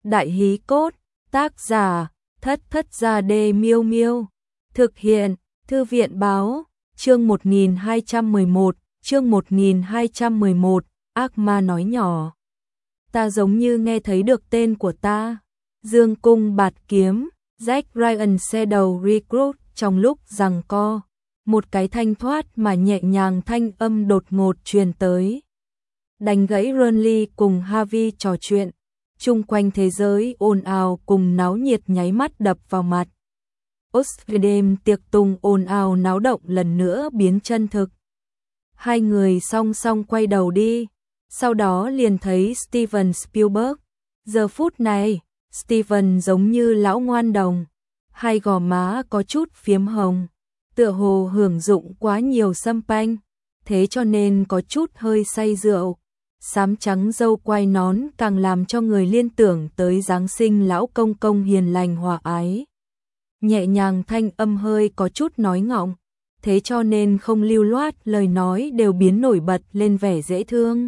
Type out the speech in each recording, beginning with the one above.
Đại hí cốt, tác giả, Thất Thất Gia Đê Miêu Miêu. Thực hiện, Thư viện báo, chương 1211, chương 1211, ác ma nói nhỏ. Ta giống như nghe thấy được tên của ta. Dương cung bạt kiếm, Jack Ryan Shadow Recruit trong lúc giằng co. Một cái thanh thoát mà nhẹ nhàng thanh âm đột ngột truyền tới. Đánh gãy Renly cùng Harvey trò chuyện. Chung quanh thế giới ồn ào cùng náo nhiệt nháy mắt đập vào mặt. Đêm tiệc tùng ồn ào náo động lần nữa biến chân thực. Hai người song song quay đầu đi. Sau đó liền thấy Steven Spielberg. Giờ phút này, Steven giống như lão ngoan đồng. Hai gò má có chút phiếm hồng. Tựa hồ hưởng dụng quá nhiều champagne. Thế cho nên có chút hơi say rượu. Xám trắng râu quai nón càng làm cho người liên tưởng tới Giáng sinh lão công công hiền lành hòa ái. Nhẹ nhàng thanh âm hơi có chút nói ngọng, thế cho nên không lưu loát lời nói đều biến nổi bật lên vẻ dễ thương.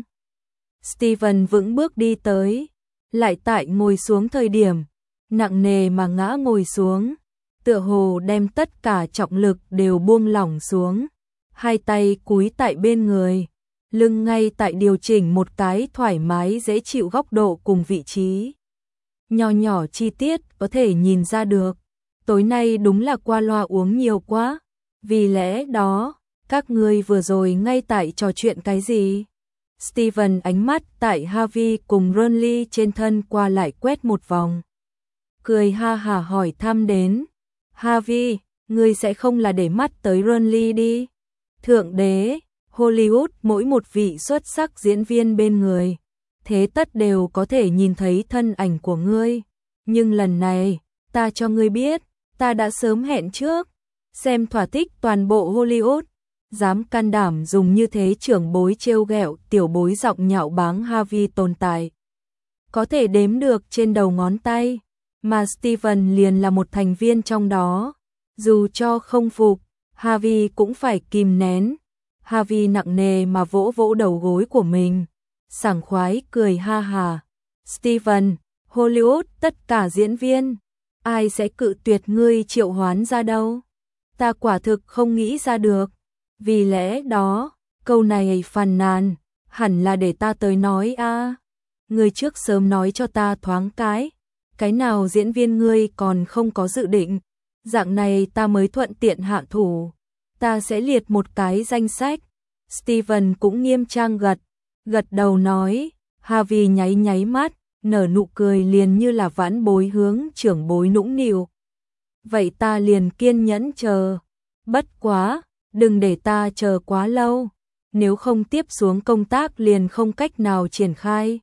Steven vững bước đi tới, lại tại ngồi xuống thời điểm, nặng nề mà ngã ngồi xuống, tựa hồ đem tất cả trọng lực đều buông lỏng xuống, hai tay cúi tại bên người. Lưng ngay tại điều chỉnh một cái thoải mái dễ chịu góc độ cùng vị trí. Nhỏ nhỏ chi tiết có thể nhìn ra được. Tối nay đúng là qua loa uống nhiều quá. Vì lẽ đó, các ngươi vừa rồi ngay tại trò chuyện cái gì? Steven ánh mắt tại Harvey cùng Renly trên thân qua lại quét một vòng. Cười ha hả hỏi thăm đến. Harvey, ngươi sẽ không là để mắt tới Renly đi. Thượng đế. Hollywood mỗi một vị xuất sắc diễn viên bên người, thế tất đều có thể nhìn thấy thân ảnh của ngươi. Nhưng lần này, ta cho ngươi biết, ta đã sớm hẹn trước, xem thỏa thích toàn bộ Hollywood, dám can đảm dùng như thế trưởng bối trêu ghẹo tiểu bối giọng nhạo báng Harvey tồn tại. Có thể đếm được trên đầu ngón tay, mà Steven liền là một thành viên trong đó. Dù cho không phục, Harvey cũng phải kìm nén. Harvey nặng nề mà vỗ vỗ đầu gối của mình, sảng khoái cười ha hà. Steven, Hollywood tất cả diễn viên, ai sẽ cự tuyệt ngươi triệu hoán ra đâu? Ta quả thực không nghĩ ra được. Vì lẽ đó, câu này phàn nàn, hẳn là để ta tới nói a. Ngươi trước sớm nói cho ta thoáng cái nào diễn viên ngươi còn không có dự định, dạng này ta mới thuận tiện hạ thủ. Ta sẽ liệt một cái danh sách. Steven cũng nghiêm trang gật đầu nói. Harvey nháy nháy mắt, nở nụ cười liền như là vãn bối hướng trưởng bối nũng nịu. Vậy ta liền kiên nhẫn chờ. Bất quá, đừng để ta chờ quá lâu. Nếu không tiếp xuống công tác liền không cách nào triển khai.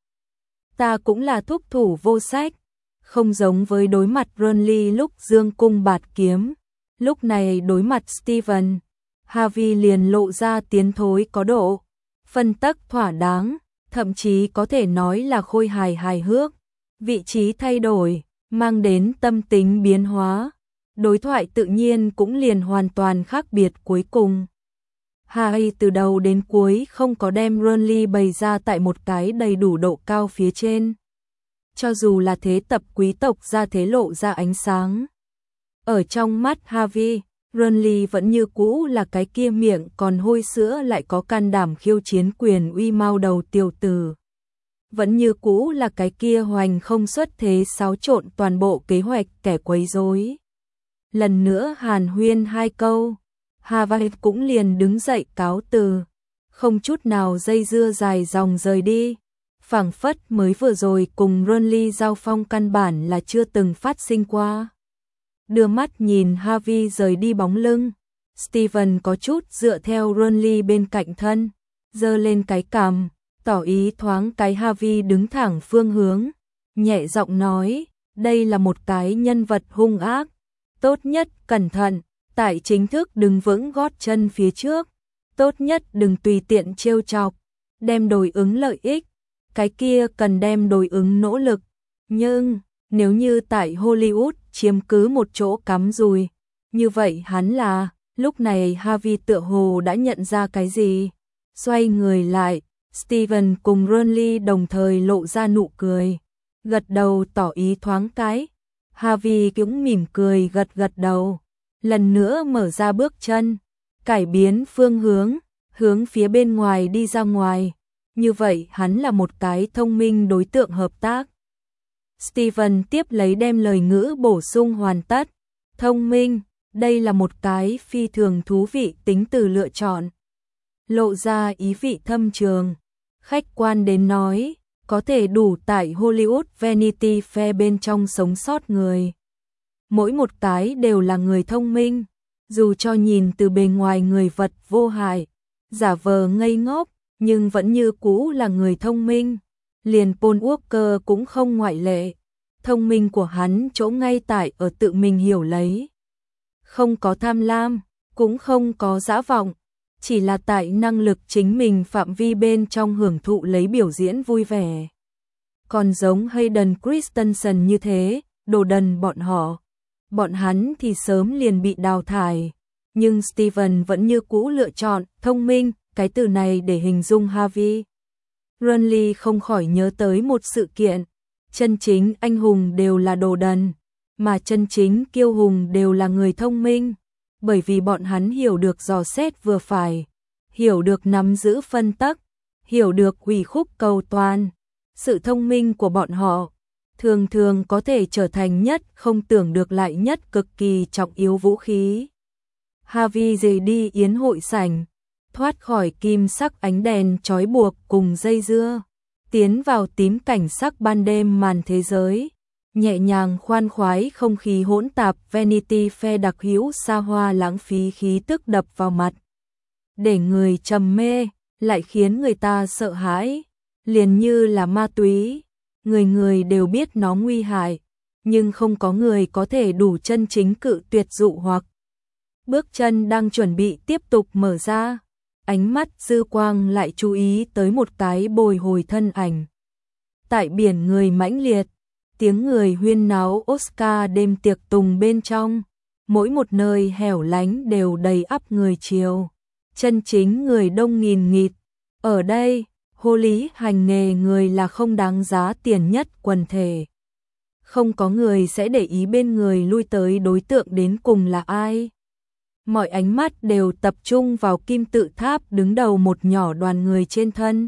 Ta cũng là thúc thủ vô sách. Không giống với đối mặt Renly lúc dương cung bạt kiếm. Lúc này đối mặt Steven, Harvey liền lộ ra tiến thối có độ, phân tắc thỏa đáng, thậm chí có thể nói là khôi hài hước. Vị trí thay đổi, mang đến tâm tính biến hóa, đối thoại tự nhiên cũng liền hoàn toàn khác biệt cuối cùng. Harvey từ đầu đến cuối không có đem Renly bày ra tại một cái đầy đủ độ cao phía trên. Cho dù là thế tập quý tộc ra thế lộ ra ánh sáng. Ở trong mắt Harvey, Renly vẫn như cũ là cái kia miệng còn hôi sữa lại có can đảm khiêu chiến quyền uy mao đầu tiểu tử. Vẫn như cũ là cái kia hoành không xuất thế xáo trộn toàn bộ kế hoạch kẻ quấy rối. Lần nữa hàn huyên hai câu, Harvey cũng liền đứng dậy cáo từ, không chút nào dây dưa dài dòng rời đi. Phảng phất mới vừa rồi cùng Renly giao phong căn bản là chưa từng phát sinh qua. Đưa mắt nhìn Harvey rời đi bóng lưng, Steven có chút dựa theo Renly bên cạnh thân, giơ lên cái cằm, tỏ ý thoáng cái Harvey đứng thẳng phương hướng, nhẹ giọng nói, đây là một cái nhân vật hung ác, tốt nhất cẩn thận, tại chính thức đứng vững gót chân phía trước, tốt nhất đừng tùy tiện trêu chọc, đem đối ứng lợi ích, cái kia cần đem đối ứng nỗ lực, nhưng nếu như tại Hollywood chiếm cứ một chỗ cắm rùi, như vậy hắn là, lúc này Harvey tựa hồ đã nhận ra cái gì. Xoay người lại, Steven cùng Renly đồng thời lộ ra nụ cười. gật đầu tỏ ý thoáng cái. Harvey cũng mỉm cười gật đầu, lần nữa mở ra bước chân, cải biến phương hướng, hướng phía bên ngoài đi ra ngoài. Như vậy hắn là một cái thông minh đối tượng hợp tác. Steven tiếp lấy đem lời ngữ bổ sung hoàn tất. Thông minh, đây là một cái phi thường thú vị tính từ lựa chọn. Lộ ra ý vị thâm trường. Khách quan đến nói, có thể đủ tại Hollywood Vanity Fair bên trong sống sót người. Mỗi một cái đều là người thông minh, dù cho nhìn từ bề ngoài người vật vô hại, giả vờ ngây ngốc, nhưng vẫn như cũ là người thông minh. Liền Paul Walker cũng không ngoại lệ. Thông minh của hắn chỗ ngay tại ở tự mình hiểu lấy. Không có tham lam, cũng không có dã vọng, chỉ là tại năng lực chính mình phạm vi bên trong hưởng thụ lấy biểu diễn vui vẻ. Còn giống Hayden Christensen như thế, đồ đần bọn hắn thì sớm liền bị đào thải. Nhưng Steven vẫn như cũ lựa chọn thông minh, cái từ này để hình dung Harvey. Runley không khỏi nhớ tới một sự kiện. Chân chính anh hùng đều là đồ đần, mà chân chính kiêu hùng đều là người thông minh, bởi vì bọn hắn hiểu được dò xét vừa phải, hiểu được nắm giữ phân tắc, hiểu được ủy khúc cầu toàn. Sự thông minh của bọn họ thường thường có thể trở thành nhất không tưởng được lại nhất cực kỳ trọng yếu vũ khí. Harvey rời đi yến hội sảnh, thoát khỏi kim sắc ánh đèn trói buộc cùng dây dưa, tiến vào tím cảnh sắc ban đêm màn thế giới, nhẹ nhàng khoan khoái không khí hỗn tạp Vanity Fair đặc hữu xa hoa lãng phí khí tức đập vào mặt, để người trầm mê, lại khiến người ta sợ hãi, liền như là ma túy, người người đều biết nó nguy hại, nhưng không có người có thể đủ chân chính cự tuyệt dụ hoặc. Bước chân đang chuẩn bị tiếp tục mở ra, ánh mắt dư quang lại chú ý tới một cái bồi hồi thân ảnh. Tại biển người mãnh liệt, tiếng người huyên náo Oscar đêm tiệc tùng bên trong, mỗi một nơi hẻo lánh đều đầy ắp người chiều, chân chính người đông nghìn nghịt. Ở đây, Holly hành nghề người là không đáng giá tiền nhất quần thể. Không có người sẽ để ý bên người lui tới đối tượng đến cùng là ai. Mọi ánh mắt đều tập trung vào kim tự tháp đứng đầu một nhỏ đoàn người trên thân.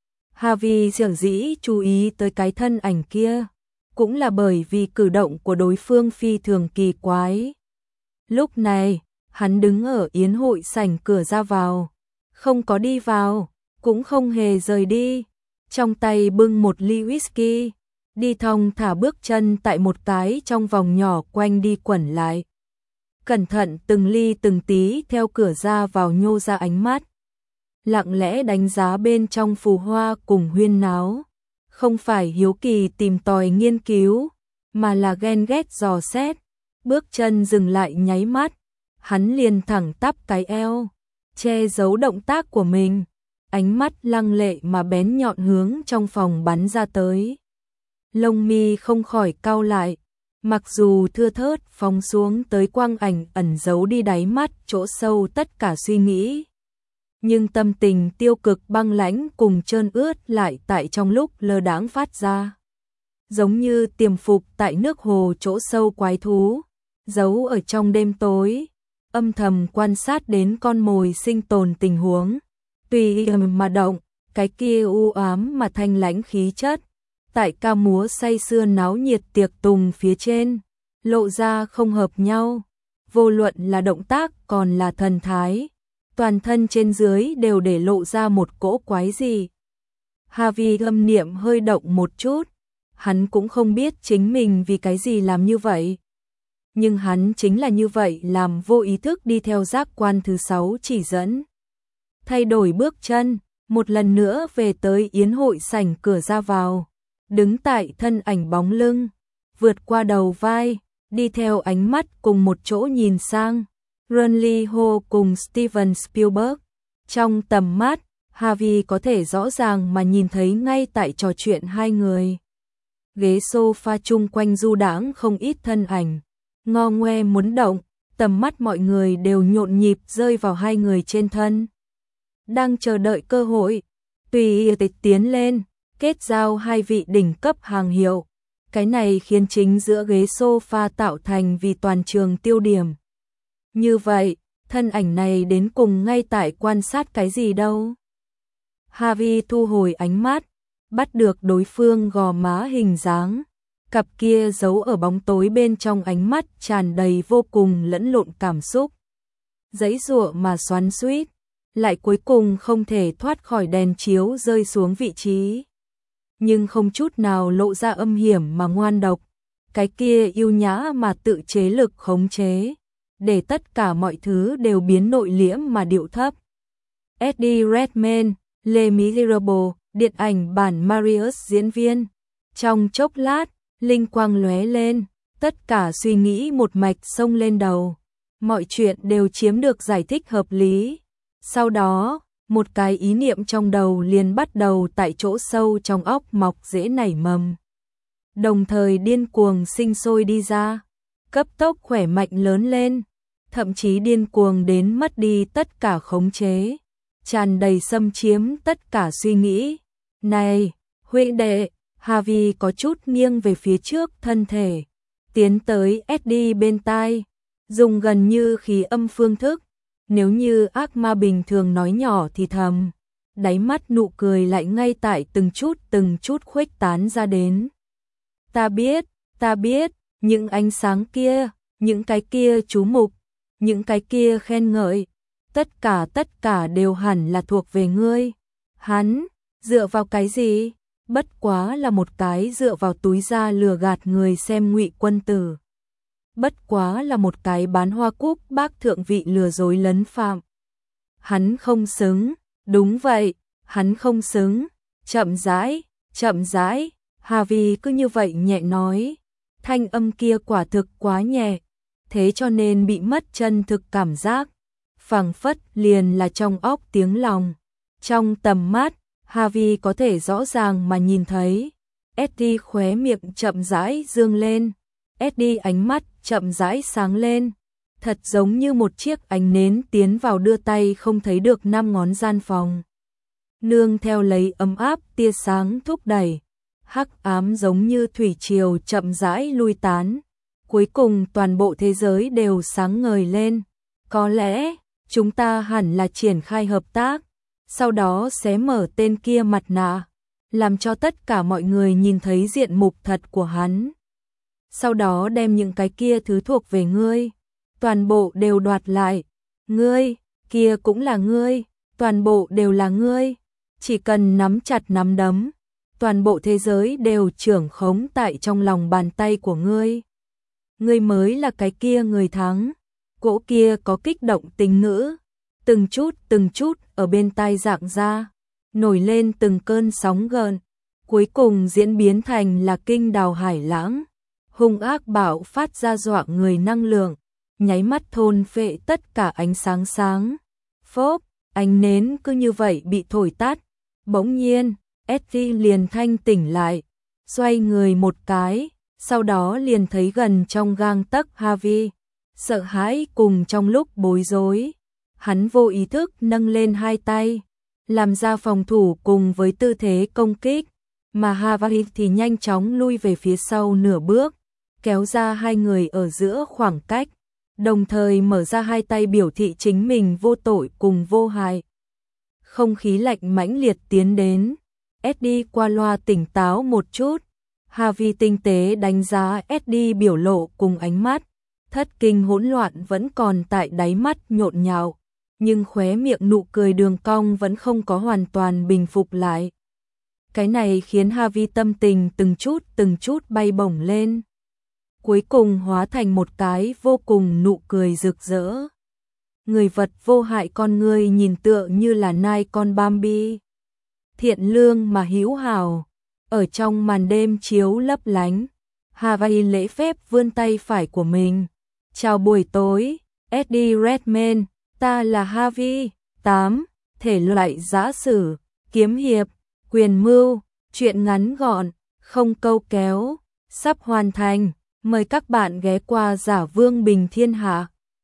Harvey dường dĩ chú ý tới cái thân ảnh kia, cũng là bởi vì cử động của đối phương phi thường kỳ quái. Lúc này, hắn đứng ở yến hội sảnh cửa ra vào, không có đi vào, cũng không hề rời đi, trong tay bưng một ly whisky, đi thong thả bước chân tại một cái trong vòng nhỏ quanh đi quẩn lại. Cẩn thận từng ly từng tí theo cửa ra vào nhô ra ánh mắt, lặng lẽ đánh giá bên trong phù hoa cùng huyên náo, không phải hiếu kỳ tìm tòi nghiên cứu, mà là ghen ghét dò xét. Bước chân dừng lại nháy mắt, hắn liền thẳng tắp cái eo, che giấu động tác của mình, ánh mắt lăng lệ mà bén nhọn hướng trong phòng bắn ra tới. Lông mi không khỏi cau lại, mặc dù thưa thớt phóng xuống tới quang ảnh ẩn giấu đi đáy mắt chỗ sâu tất cả suy nghĩ, nhưng tâm tình tiêu cực băng lãnh cùng trơn ướt lại tại trong lúc lơ đãng phát ra, giống như tiềm phục tại nước hồ chỗ sâu quái thú, giấu ở trong đêm tối, âm thầm quan sát đến con mồi sinh tồn tình huống, tùy mà động, cái kia u ám mà thanh lãnh khí chất, tại ca múa say sưa náo nhiệt tiệc tùng phía trên, lộ ra không hợp nhau, vô luận là động tác còn là thần thái, toàn thân trên dưới đều để lộ ra một cỗ quái gì. Harvey âm niệm hơi động một chút, hắn cũng không biết chính mình vì cái gì làm như vậy. Nhưng hắn chính là như vậy làm vô ý thức đi theo giác quan thứ 6 chỉ dẫn. Thay đổi bước chân, một lần nữa về tới yến hội sảnh cửa ra vào, đứng tại thân ảnh bóng lưng, vượt qua đầu vai, đi theo ánh mắt cùng một chỗ nhìn sang. Runley Ho cùng Steven Spielberg. Trong tầm mắt, Harvey có thể rõ ràng mà nhìn thấy ngay tại trò chuyện hai người. Ghế sofa chung quanh du đãng không ít thân ảnh, ngo ngoe muốn động, tầm mắt mọi người đều nhộn nhịp rơi vào hai người trên thân. Đang chờ đợi cơ hội, tùy tịch tiến lên, kết giao hai vị đỉnh cấp hàng hiệu, Cái này khiến chính giữa ghế sofa tạo thành vì toàn trường tiêu điểm. Như vậy, thân ảnh này đến cùng ngay tại quan sát cái gì đâu? Harvey thu hồi ánh mắt, bắt được đối phương gò má hình dáng. Cặp kia giấu ở bóng tối bên trong ánh mắt tràn đầy vô cùng lẫn lộn cảm xúc. Giãy giụa mà xoắn xuýt, lại cuối cùng không thể thoát khỏi đèn chiếu rơi xuống vị trí. Nhưng không chút nào lộ ra âm hiểm mà ngoan độc, cái kia yêu nhã mà tự chế lực khống chế, để tất cả mọi thứ đều biến nội liễm mà điệu thấp. Eddie Redmayne, Les Miserables, điện ảnh bản Marius diễn viên. Trong chốc lát, linh quang lóe lên, tất cả suy nghĩ một mạch xông lên đầu. Mọi chuyện đều chiếm được giải thích hợp lý. Sau đó, một cái ý niệm trong đầu liền bắt đầu tại chỗ sâu trong óc mọc rễ nảy mầm. Đồng thời điên cuồng sinh sôi đi ra, cấp tốc khỏe mạnh lớn lên, thậm chí điên cuồng đến mất đi tất cả khống chế, tràn đầy xâm chiếm tất cả suy nghĩ. Này, huynh đệ, Harvey có chút nghiêng về phía trước thân thể, tiến tới Eddie bên tai, dùng gần như khí âm phương thức. Nếu như ác ma bình thường nói nhỏ thì thầm, đáy mắt nụ cười lại ngay tại từng chút khuếch tán ra đến. Ta biết, những ánh sáng kia, những cái kia chú mục, những cái kia khen ngợi, tất cả đều hẳn là thuộc về ngươi. Hắn, dựa vào cái gì? Bất quá là một cái dựa vào túi da lừa gạt người xem ngụy quân tử. Bất quá là một cái bán hoa cúc bác thượng vị lừa dối lấn phạm. Hắn không xứng, đúng vậy, hắn không xứng. Chậm rãi, Harvey cứ như vậy nhẹ nói. Thanh âm kia quả thực quá nhẹ, thế cho nên bị mất chân thực cảm giác. Phảng phất liền là trong óc tiếng lòng. Trong tầm mắt, Harvey có thể rõ ràng mà nhìn thấy. Eddie khóe miệng chậm rãi dương lên. Eddie ánh mắt chậm rãi sáng lên, thật giống như một chiếc ánh nến tiến vào đưa tay không thấy được 5 ngón gian phòng. Nương theo lấy ấm áp tia sáng thúc đẩy, hắc ám giống như thủy triều chậm rãi lui tán, cuối cùng toàn bộ thế giới đều sáng ngời lên. Có lẽ, chúng ta hẳn là triển khai hợp tác, sau đó xé mở tên kia mặt nạ, làm cho tất cả mọi người nhìn thấy diện mục thật của hắn. Sau đó đem những cái kia thứ thuộc về ngươi, toàn bộ đều đoạt lại. Ngươi, kia cũng là ngươi, toàn bộ đều là ngươi. Chỉ cần nắm chặt nắm đấm, toàn bộ thế giới đều trưởng khống tại trong lòng bàn tay của ngươi. Ngươi mới là cái kia người thắng. Cỗ kia có kích động tình ngữ, từng chút ở bên tai dạng ra, nổi lên từng cơn sóng gợn, cuối cùng diễn biến thành là kinh đào hải lãng. Hung ác bạo phát ra dọa người năng lượng, nháy mắt thôn phệ tất cả ánh sáng sáng. Phốp, ánh nến cứ như vậy bị thổi tắt. Bỗng nhiên, Eddie liền thanh tỉnh lại, xoay người một cái, sau đó liền thấy gần trong gang tấc Harvey. Sợ hãi cùng trong lúc bối rối, hắn vô ý thức nâng lên hai tay, làm ra phòng thủ cùng với tư thế công kích, mà Harvey thì nhanh chóng lui về phía sau nửa bước, kéo ra hai người ở giữa khoảng cách, đồng thời mở ra hai tay biểu thị chính mình vô tội cùng vô hại. Không khí lạnh mãnh liệt tiến đến, Eddie qua loa tỉnh táo một chút, Harvey tinh tế đánh giá Eddie biểu lộ cùng ánh mắt, thất kinh hỗn loạn vẫn còn tại đáy mắt nhộn nhạo, nhưng khóe miệng nụ cười đường cong vẫn không có hoàn toàn bình phục lại. Cái này khiến Harvey tâm tình từng chút bay bổng lên, cuối cùng hóa thành một cái vô cùng nụ cười rực rỡ. Người vật vô hại con người nhìn tựa như là nai con Bambi, thiện lương mà hữu hảo, ở trong màn đêm chiếu lấp lánh. Harvey lễ phép vươn tay phải của mình. Chào buổi tối, Eddie Redmayne, ta là Harvey. 8. Thể loại giã sử, kiếm hiệp, quyền mưu, truyện ngắn gọn, không câu kéo, sắp hoàn thành. Mời các bạn ghé qua Giả Vương Bình Thiên Hạ.